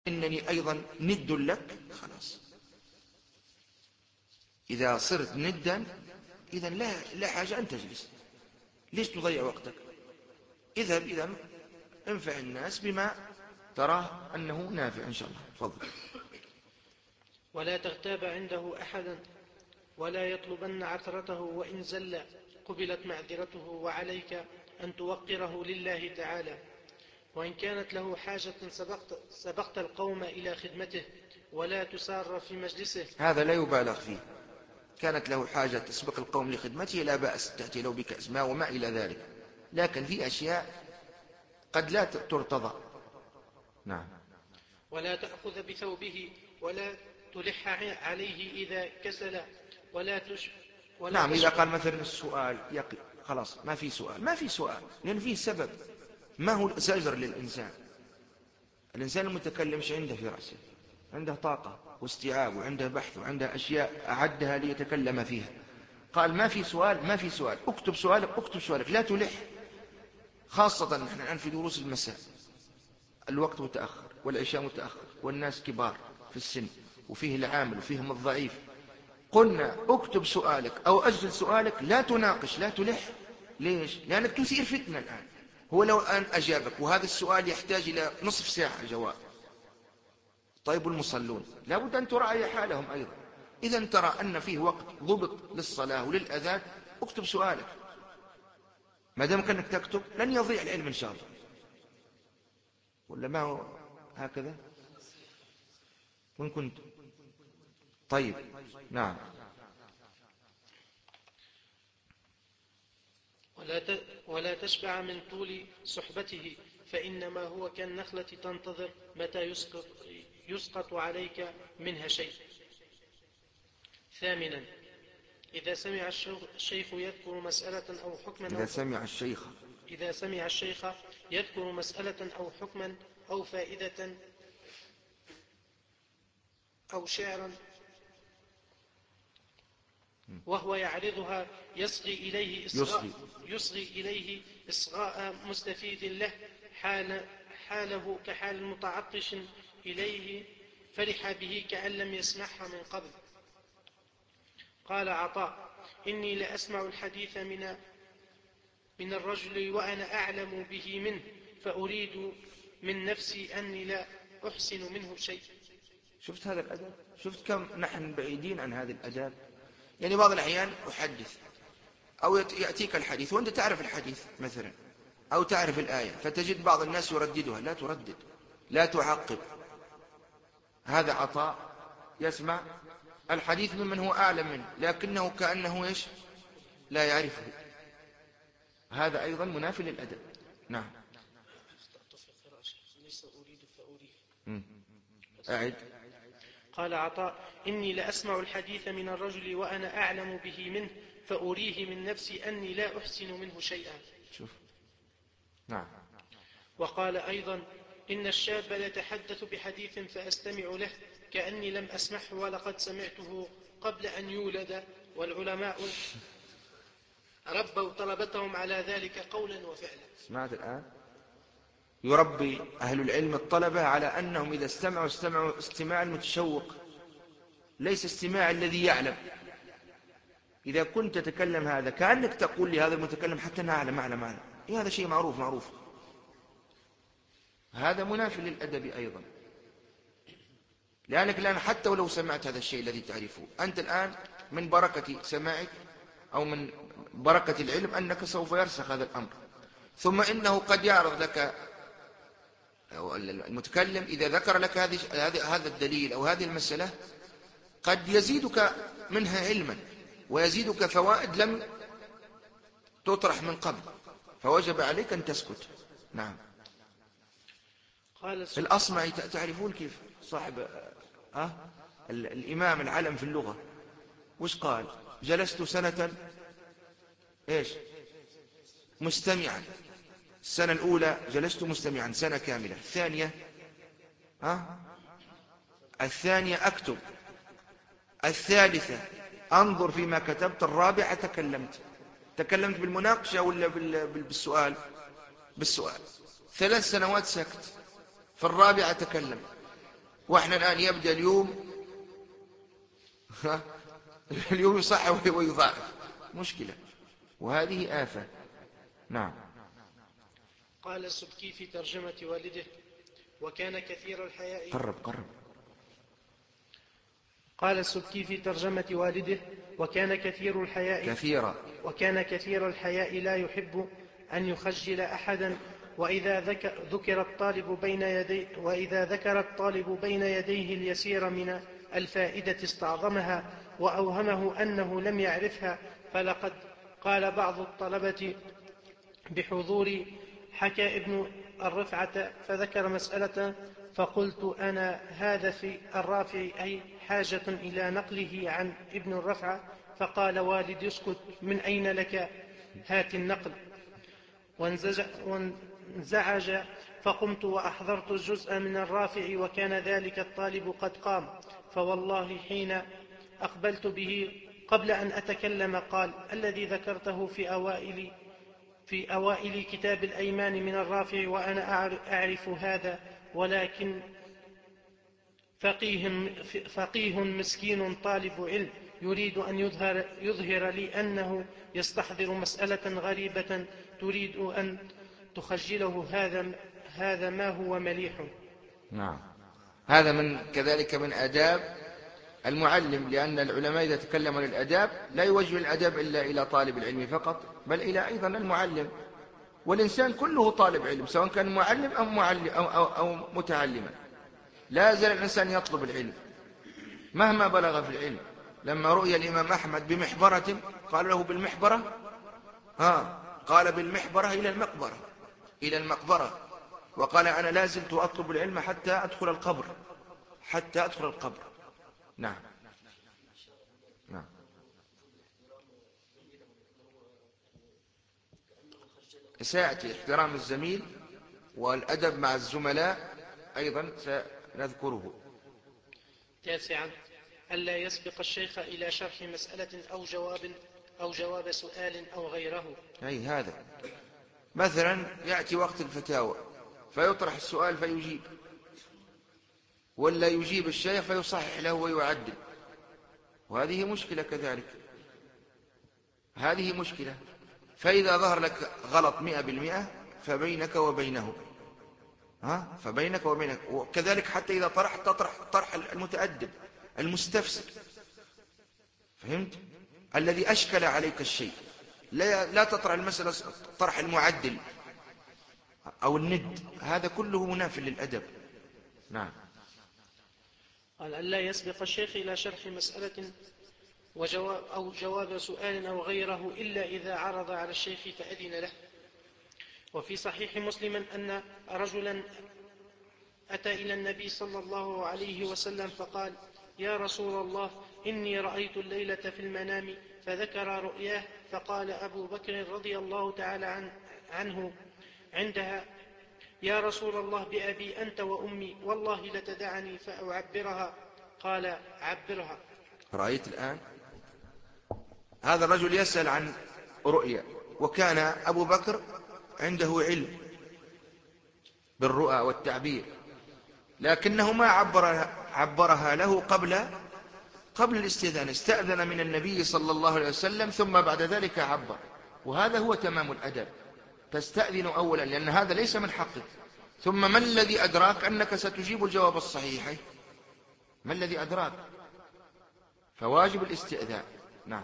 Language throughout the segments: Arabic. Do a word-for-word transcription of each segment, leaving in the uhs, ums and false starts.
إنني أيضا ند لك، خلاص. إذا صرت ندا إذا لا, لا حاجة أن تجلس. ليش تضيع وقتك؟ اذهب إذا انفع الناس بما تراه أنه نافع إن شاء الله. تفضل. ولا تغتاب عنده أحدا ولا يطلبن عثرته، وإن زل قبلت معذرته، وعليك أن توقره لله تعالى. وإن كانت له حاجة سبقت, سبقت القوم إلى خدمته، ولا تسار في مجلسه. هذا لا يبالغ فيه. كانت له حاجة تسبق القوم لخدمته لا بأس، تأتي له بكأس ماء وما إلى ذلك، لكن في أشياء قد لا ترتضى. نعم. ولا تأخذ بثوبه ولا تلح عليه إذا كسل، ولا تش ولا نعم. إذا تشبع. قال مثلا السؤال يقل، خلاص ما في سؤال، ما في سؤال، لأن فيه سبب. ما هو زجر للإنسان. الإنسان المتكلم شيء عنده في رأسه، عنده طاقة واستيعاب، وعنده بحث، وعنده أشياء أعدها ليتكلم فيها. قال ما في سؤال، ما في سؤال، اكتب سؤالك، اكتب سؤالك، لا تلح. خاصة نحن الآن في دروس المساء، الوقت متأخر والعشاء متأخر والناس كبار في السن، وفيه العامل وفيهم الضعيف. قلنا اكتب سؤالك أو أجل سؤالك، لا تناقش، لا تلح. ليش؟ لأنك تثير فتنة الآن. هو لو أن أجابك وهذا السؤال يحتاج إلى نصف ساعة جواب، طيب المصلون لا بد أن تراعي حالهم أيضا. إذا ترى أن فيه وقت ضبط للصلاة وللأذان، اكتب سؤالك. ما دامك أنك تكتب لن يضيع العلم إن شاء الله. ولا ما هو هكذا؟ وين كنت؟ طيب. نعم. ولا ولا تشبع من طول صحبته، فإنما هو كالنخلة تنتظر متى يسقط, يسقط عليك منها شيء. ثامنا، إذا سمع الشيخ يذكر مسألة أو حكما إذا أو سمع الشيخ إذا سمع الشيخ يذكر مسألة أو حكما أو فائدة أو شعرا وهو يعرضها، يصغي إليه إصغاء يصغي يصغي إليه إصغاء مستفيد له، حال حاله كحال متعطش إليه، فرح به كأن لم يسمعها من قبل. قال عطاء: إني لأسمع الحديث من من الرجل وأنا أعلم به منه، فأريد من نفسي أني لا أحسن منه شيء. شفت هذا الأدب؟ شفت كم نحن بعيدين عن هذه الأداب؟ يعني بعض الأحيان أحدث أو يأتيك الحديث وأنت تعرف الحديث مثلا، أو تعرف الآية، فتجد بعض الناس يرددها. لا تردد، لا تعقب. هذا عطاء يسمع الحديث ممن هو أعلم منه، لكنه كأنه إيش؟ لا يعرفه. هذا أيضا منافي للأدب. نعم. أعد. قال عطاء: إني لأسمع الحديث من الرجل وأنا أعلم به منه، فأريه من نفسي أني لا أحسن منه شيئا. شوف. نعم. وقال أيضا: إن الشاب ليتحدث بحديث فأستمع له كأني لم أسمعه ولقد سمعته قبل أن يولد، والعلماء ربوا طلبتهم على ذلك قولا وفعلا. سمعت الآن؟ يربي أهل العلم الطلبة على أنهم إذا استمعوا استمعوا استماع المتشوق، ليس استماع الذي يعلم. إذا كنت تتكلم هذا كأنك تقول لهذا المتكلم حتى نعلم أعلم أعلم، إيه هذا شيء معروف معروف. هذا منافي للأدب أيضا، لأنك الآن حتى ولو سمعت هذا الشيء الذي تعرفه أنت الآن، من بركة سماعك أو من بركة العلم أنك سوف يرسخ هذا الأمر. ثم إنه قد يعرض لك المتكلم إذا ذكر لك هذا الدليل أو هذه المسألة، قد يزيدك منها علما ويزيدك فوائد لم تطرح من قبل، فوجب عليك أن تسكت. نعم. الأصمعي تعرفون كيف صاحب أه؟ الإمام العلم في اللغة وش قال؟ جلست سنة إيش؟ مستمعا. السنة الأولى جلست مستمعا سنة كاملة. الثانية ها؟ الثانية أكتب. الثالثة أنظر فيما كتبت. الرابعة تكلمت. تكلمت بالمناقشة ولا بالسؤال؟ بالسؤال. ثلاث سنوات سكت، في الرابعة تكلم. وإحنا الآن يبدأ اليوم اليوم يصحح ويضاعف، مشكلة، وهذه آفة. نعم. قال السبكي في ترجمة والده: وكان كثير الحياء قرب قرب قال السبكي في ترجمة والده: وكان كثير الحياء كثيرا وكان كثير الحياء لا يحب أن يخجل أحدا، وإذا ذكر, ذكر الطالب بين يدي وإذا ذكر الطالب بين يديه اليسير من الفائدة استعظمها وأوهمه أنه لم يعرفها. فلقد قال بعض الطلبة بحضور حكى ابن الرفعة فذكر مسألة، فقلت أنا هذا في الرافع أي حاجة إلى نقله عن ابن الرفعة؟ فقال والدي: اسكت، من أين لك هات النقل. وانزج وانزعج، فقمت وأحضرت الجزء من الرافع، وكان ذلك الطالب قد قام، فوالله حين أقبلت به قبل أن أتكلم قال: الذي ذكرته في أوائل في أوائل كتاب الأيمان من الرافع وأنا أعرف هذا، ولكن فقيه, فقيه مسكين طالب علم يريد أن يظهر, يظهر لي أنه يستحضر مسألة غريبة تريد أن تخجله، هذا, هذا ما هو مليح. نعم. هذا من كذلك من آداب المعلم، لأن العلماء إذا تكلموا عن الأداب لا يوجه الأدب إلا إلى طالب العلم فقط، بل إلى أيضا المعلم، والإنسان كله طالب علم، سواء كان معلم أو, معلم أو, أو, أو متعلما. لا يزال الإنسان يطلب العلم مهما بلغ في العلم. لما رؤي الإمام أحمد بمحبرة قال له: بالمحبرة؟ ها قال: بالمحبرة إلى المقبرة إلى المقبرة وقال: أنا لا زلت أطلب العلم حتى أدخل القبر حتى أدخل القبر. نعم. نعم. سيأتي احترام الزميل والأدب مع الزملاء أيضا سنذكره. تاسعا: ألا يسبق الشيخ إلى شرح مسألة أو جواب أو جواب سؤال أو غيره. أي هذا مثلا يأتي وقت الفتاوى فيطرح السؤال فيجيب، ولا يجيب الشيخ فيصحح له ويعدل، وهذه مشكلة كذلك، هذه مشكلة. فإذا ظهر لك غلط مئة بالمئة فبينك وبينه، ها فبينك وبينك. وكذلك حتى إذا طرحت تطرح طرح المتأدب المستفسر، فهمت؟ الذي أشكل عليك الشيء، لا, لا تطرح المسألة طرح المعدل أو الند، هذا كله مناف للأدب. نعم. قال: ألا يسبق الشيخ إلى شرح مسألة وجواب أو جواب سؤال أو غيره إلا إذا عرض على الشيخ فأذن له. وفي صحيح مسلم أن رجلا أتى إلى النبي صلى الله عليه وسلم فقال: يا رسول الله، إني رأيت الليلة في المنام، فذكر رؤياه، فقال أبو بكر رضي الله تعالى عنه عندها: يا رسول الله، بأبي أنت وأمي، والله لتدعني فأعبرها. قال: عبرها. رأيت الآن هذا الرجل يسأل عن رؤيا، وكان أبو بكر عنده علم بالرؤى والتعبير، لكنه ما عبرها, عبرها له قبل قبل الاستئذان، استأذن من النبي صلى الله عليه وسلم ثم بعد ذلك عبر. وهذا هو تمام الأدب، تستأذن أولا لأن هذا ليس من حقك، ثم ما الذي أدراك أنك ستجيب الجواب الصحيح؟ ما الذي أدراك؟ فواجب الاستئذان. نعم.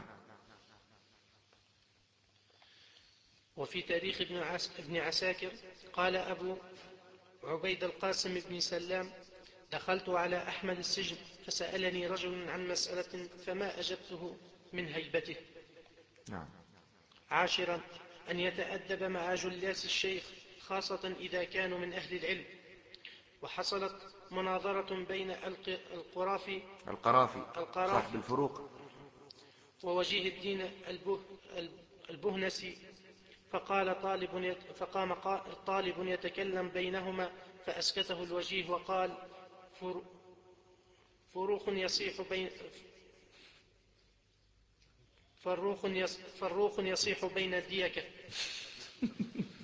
وفي تاريخ ابن عساكر قال أبو عبيد القاسم بن سلام: دخلت على أحمد السجن فسألني رجل عن مسألة فما أجبته من هيبته. نعم. عاشرا: أن يتأدب مع جلاس الشيخ خاصة إذا كانوا من أهل العلم. وحصلت مناظرة بين القرافي القرافي القرافي صاحب الفروق ووجيه الدين البه البهنسي، فقال طالب يت فقام طالب يتكلم بينهما فأسكته الوجيه وقال: فروخ يصيح بين فروخ يص فروخ يصيح بين الديكة.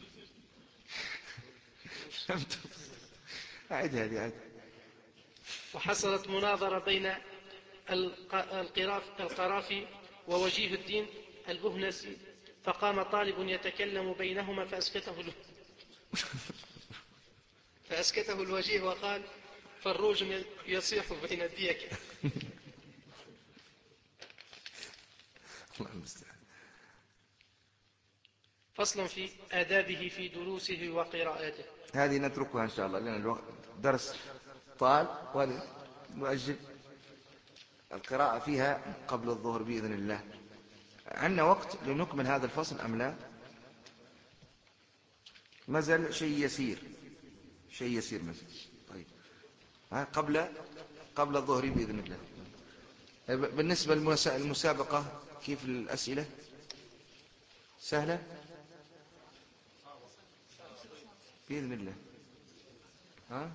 عيد هذه عيد. وحصلت مناظرة بين القرافي ووجيه الدين البهنسي، فقام طالب يتكلم بينهما فأسكته له فأسكته الوجيه وقال: فروج يصيح بين الديك. الله المستعان. فصل في آدابه في دروسه وقراءاته. هذه نتركها إن شاء الله لأن الوقت درس طال، وهذا نؤجل القراءة فيها قبل الظهر بإذن الله. عندنا وقت لنكمل هذا الفصل أم لا؟ ما زال شيء يسير، شيء يسير مثل. طيب ها قبل قبل الظهر بإذن الله. بالنسبة للمسابقة كيف الأسئلة؟ سهلة بإذن الله. ها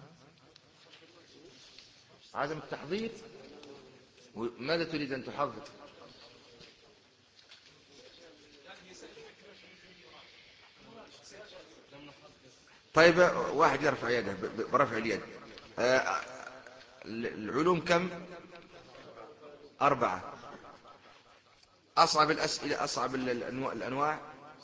عدم التحضير، ماذا تريد أن تحضر؟ طيب واحد يرفع يده برفع اليد. آه العلوم كم؟ أربعة. أصعب الأسئلة، أصعب الأنواع.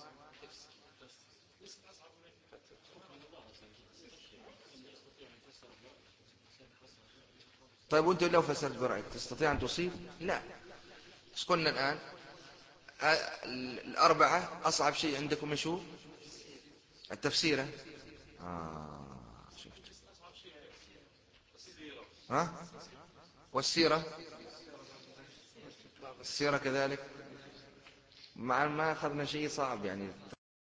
طيب وأنت لو فسرت برأيك تستطيع أن تصيب؟ لا. ايش قلنا الآن؟ الأربعة أصعب شيء عندكم من شو؟ التفسير. آه شفت. ها والسيرة، السيرة كذلك. مع ما أخذنا شيء صعب يعني